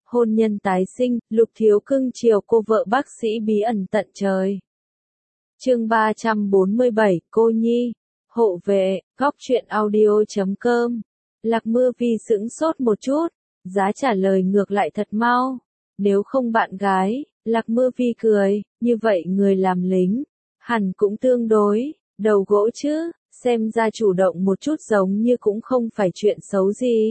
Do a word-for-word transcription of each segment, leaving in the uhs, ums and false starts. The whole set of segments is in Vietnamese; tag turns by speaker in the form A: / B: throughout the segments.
A: hôn nhân tái sinh, Lục Thiếu cưng chiều cô vợ bác sĩ bí ẩn tận trời. Chương ba trăm bốn mươi bảy, cô nhi, hộ vệ, góc truyện audio chấm com. Lạc Mưa Vi sững sốt một chút, giá trả lời ngược lại thật mau. Nếu không bạn gái, Lạc Mưa Vi cười, như vậy người làm lính, hẳn cũng tương đối, đầu gỗ chứ, xem ra chủ động một chút giống như cũng không phải chuyện xấu gì.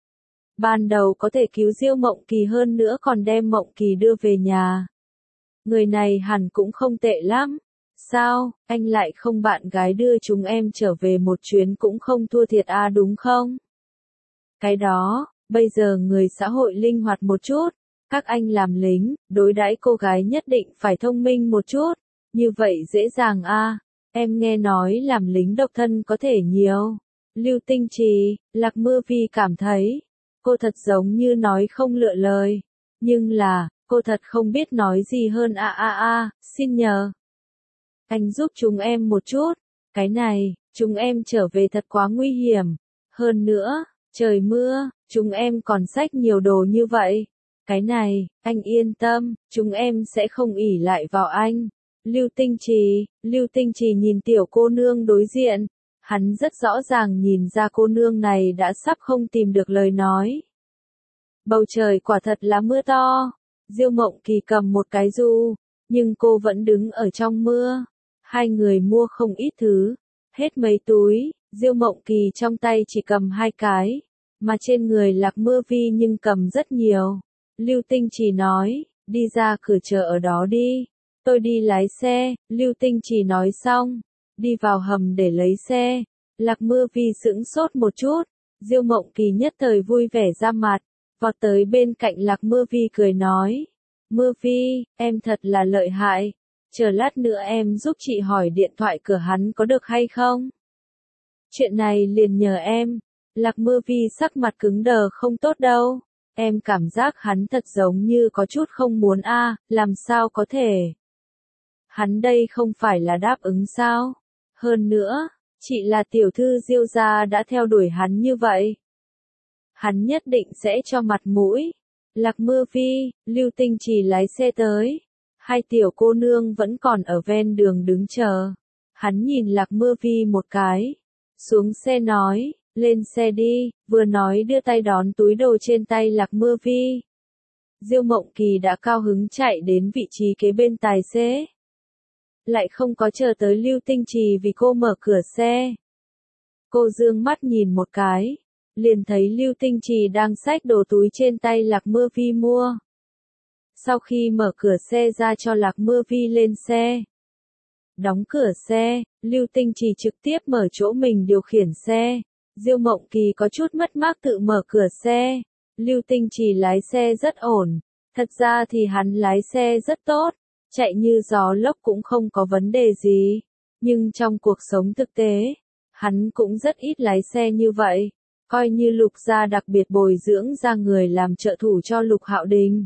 A: Ban đầu có thể cứu Diêu Mộng Kỳ hơn nữa còn đem Mộng Kỳ đưa về nhà. Người này hẳn cũng không tệ lắm. Sao, anh lại không bạn gái đưa chúng em trở về một chuyến cũng không thua thiệt à đúng không? Cái đó, bây giờ người xã hội linh hoạt một chút, các anh làm lính, đối đãi cô gái nhất định phải thông minh một chút, như vậy dễ dàng à, em nghe nói làm lính độc thân có thể nhiều. Lưu Tinh Trì, Lạc Mưa Vi cảm thấy, cô thật giống như nói không lựa lời, nhưng là, cô thật không biết nói gì hơn a a a, xin nhờ. Anh giúp chúng em một chút, cái này, chúng em trở về thật quá nguy hiểm, hơn nữa, trời mưa, chúng em còn xách nhiều đồ như vậy. Cái này, anh yên tâm, chúng em sẽ không ỷ lại vào anh. Lưu Tinh Trì, Lưu Tinh Trì nhìn tiểu cô nương đối diện, hắn rất rõ ràng nhìn ra cô nương này đã sắp không tìm được lời nói. Bầu trời quả thật là mưa to, Diêu Mộng Kỳ cầm một cái du, nhưng cô vẫn đứng ở trong mưa. Hai người mua không ít thứ, hết mấy túi, Diêu Mộng Kỳ trong tay chỉ cầm hai cái, mà trên người Lạc Mưa Vi nhưng cầm rất nhiều. Lưu Tinh Trì nói, đi ra cửa chờ ở đó đi, tôi đi lái xe. Lưu Tinh Trì nói xong, đi vào hầm để lấy xe. Lạc Mưa Vi sững sốt một chút, Diêu Mộng Kỳ nhất thời vui vẻ ra mặt, vọt tới bên cạnh Lạc Mưa Vi cười nói, Mưa Vi, em thật là lợi hại, chờ lát nữa em giúp chị hỏi điện thoại cửa hắn có được hay không? Chuyện này liền nhờ em. Lạc Mưa Vi sắc mặt cứng đờ không tốt đâu. Em cảm giác hắn thật giống như có chút không muốn a, làm sao có thể? Hắn đây không phải là đáp ứng sao? Hơn nữa, chị là tiểu thư Diêu gia đã theo đuổi hắn như vậy. Hắn nhất định sẽ cho mặt mũi. Lạc Mưa Vi, Lưu Tinh Trì lái xe tới. Hai tiểu cô nương vẫn còn ở ven đường đứng chờ. Hắn nhìn Lạc Mưa Vi một cái. Xuống xe nói, lên xe đi, vừa nói đưa tay đón túi đồ trên tay Lạc Mưa Vi. Diêu Mộng Kỳ đã cao hứng chạy đến vị trí kế bên tài xế. Lại không có chờ tới Lưu Tinh Trì vì cô mở cửa xe. Cô dương mắt nhìn một cái, liền thấy Lưu Tinh Trì đang xách đồ túi trên tay Lạc Mưa Vi mua. Sau khi mở cửa xe ra cho Lạc Mưa Vi lên xe. Đóng cửa xe, Lưu Tinh Trì trực tiếp mở chỗ mình điều khiển xe. Diêu Mộng Kỳ có chút mất mát tự mở cửa xe. Lưu Tinh Trì lái xe rất ổn. Thật ra thì hắn lái xe rất tốt. Chạy như gió lốc cũng không có vấn đề gì. Nhưng trong cuộc sống thực tế, hắn cũng rất ít lái xe như vậy. Coi như Lục gia đặc biệt bồi dưỡng ra người làm trợ thủ cho Lục Hạo Đình.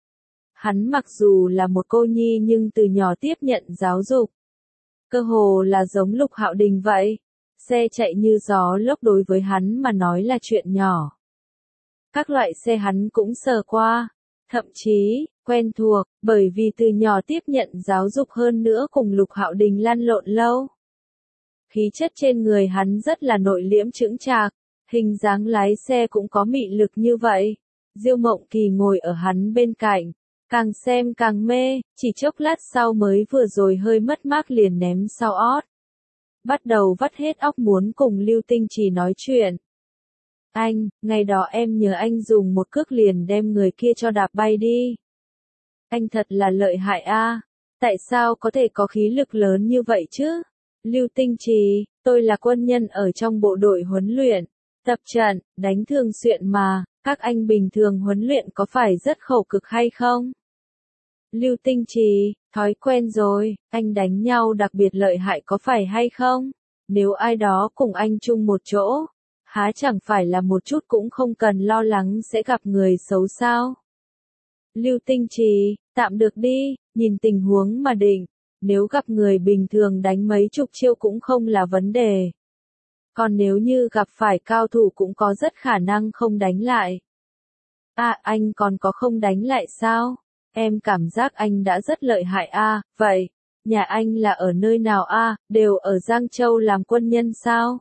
A: Hắn mặc dù là một cô nhi nhưng từ nhỏ tiếp nhận giáo dục. Cơ hồ là giống Lục Hạo Đình vậy. Xe chạy như gió lốc đối với hắn mà nói là chuyện nhỏ. Các loại xe hắn cũng sờ qua. Thậm chí, quen thuộc, bởi vì từ nhỏ tiếp nhận giáo dục hơn nữa cùng Lục Hạo Đình lăn lộn lâu. Khí chất trên người hắn rất là nội liễm chững chạc, hình dáng lái xe cũng có mị lực như vậy. Diêu Mộng Kỳ ngồi ở hắn bên cạnh, càng xem càng mê, chỉ chốc lát sau mới vừa rồi hơi mất mát liền ném sau ót. Bắt đầu vắt hết óc muốn cùng Lưu Tinh Trì nói chuyện. Anh, ngày đó em nhờ anh dùng một cước liền đem người kia cho đạp bay đi. Anh thật là lợi hại a, tại sao có thể có khí lực lớn như vậy chứ? Lưu Tinh Trì, tôi là quân nhân ở trong bộ đội huấn luyện, tập trận, đánh thường xuyên mà, các anh bình thường huấn luyện có phải rất khổ cực hay không? Lưu Tinh Trì, thói quen rồi, anh đánh nhau đặc biệt lợi hại có phải hay không? Nếu ai đó cùng anh chung một chỗ, há chẳng phải là một chút cũng không cần lo lắng sẽ gặp người xấu sao? Lưu Tinh Trì, tạm được đi, nhìn tình huống mà định, nếu gặp người bình thường đánh mấy chục chiêu cũng không là vấn đề. Còn nếu như gặp phải cao thủ cũng có rất khả năng không đánh lại. À, anh còn có không đánh lại sao? Em cảm giác anh đã rất lợi hại à, vậy, nhà anh là ở nơi nào à, đều ở Giang Châu làm quân nhân sao?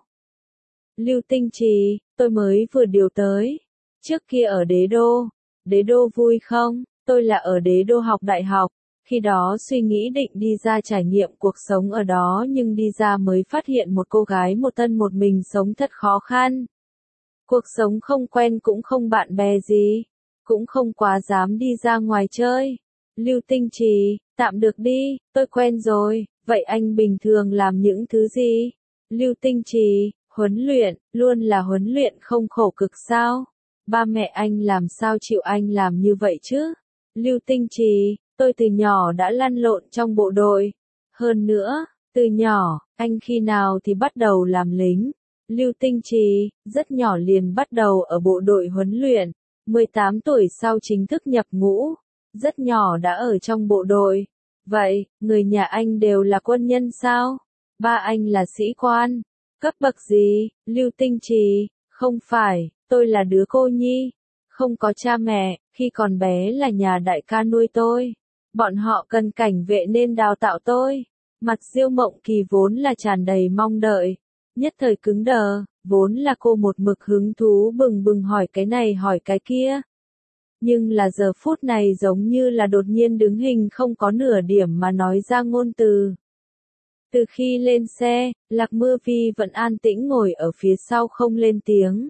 A: Lưu Tinh Trì, tôi mới vừa điều tới. Trước kia ở Đế Đô. Đế Đô vui không? Tôi là ở Đế Đô học đại học. Khi đó suy nghĩ định đi ra trải nghiệm cuộc sống ở đó nhưng đi ra mới phát hiện một cô gái một thân một mình sống thật khó khăn. Cuộc sống không quen cũng không bạn bè gì. Cũng không quá dám đi ra ngoài chơi. Lưu Tinh Trì, tạm được đi, tôi quen rồi. Vậy anh bình thường làm những thứ gì? Lưu Tinh Trì, huấn luyện, luôn là huấn luyện không khổ cực sao? Ba mẹ anh làm sao chịu anh làm như vậy chứ? Lưu Tinh Trì, tôi từ nhỏ đã lăn lộn trong bộ đội. Hơn nữa, từ nhỏ, anh khi nào thì bắt đầu làm lính? Lưu Tinh Trì, rất nhỏ liền bắt đầu ở bộ đội huấn luyện. mười tám tuổi sau chính thức nhập ngũ. Rất nhỏ đã ở trong bộ đội. Vậy, người nhà anh đều là quân nhân sao? Ba anh là sĩ quan. Cấp bậc gì? Lưu Tinh Trì, không phải, tôi là đứa cô nhi. Không có cha mẹ, khi còn bé là nhà đại ca nuôi tôi. Bọn họ cần cảnh vệ nên đào tạo tôi. Mặt Diêu Mộng Kỳ vốn là tràn đầy mong đợi. Nhất thời cứng đờ, vốn là cô một mực hứng thú bừng bừng hỏi cái này hỏi cái kia. Nhưng là giờ phút này giống như là đột nhiên đứng hình không có nửa điểm mà nói ra ngôn từ. Từ khi lên xe, Lạc Mưa Vi vẫn an tĩnh ngồi ở phía sau không lên tiếng.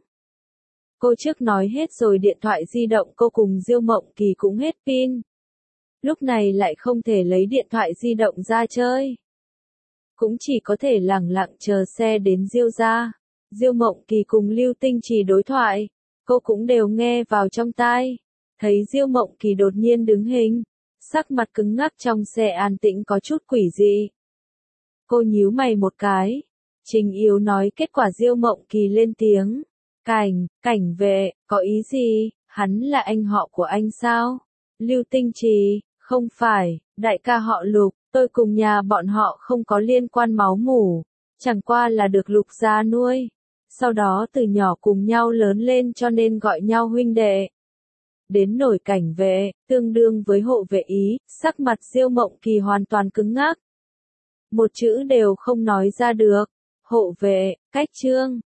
A: Cô trước nói hết rồi điện thoại di động cô cùng Diêu Mộng Kỳ cũng hết pin. Lúc này lại không thể lấy điện thoại di động ra chơi. Cũng chỉ có thể lẳng lặng chờ xe đến Diêu gia. Diêu Mộng Kỳ cùng Lưu Tinh Trì đối thoại, cô cũng đều nghe vào trong tai. Thấy Diêu Mộng Kỳ đột nhiên đứng hình, sắc mặt cứng ngắc trong xe an tĩnh có chút quỷ dị. Cô nhíu mày một cái. Trình Yếu nói kết quả Diêu Mộng Kỳ lên tiếng. Cảnh, cảnh vệ, có ý gì, hắn là anh họ của anh sao? Lưu Tinh Trì, không phải, đại ca họ Lục, tôi cùng nhà bọn họ không có liên quan máu mủ, chẳng qua là được Lục gia nuôi. Sau đó từ nhỏ cùng nhau lớn lên cho nên gọi nhau huynh đệ. Đến nổi cảnh vệ, tương đương với hộ vệ ý, sắc mặt Diêu Mộng Kỳ hoàn toàn cứng ngắc. Một chữ đều không nói ra được. Hộ vệ, cách trương,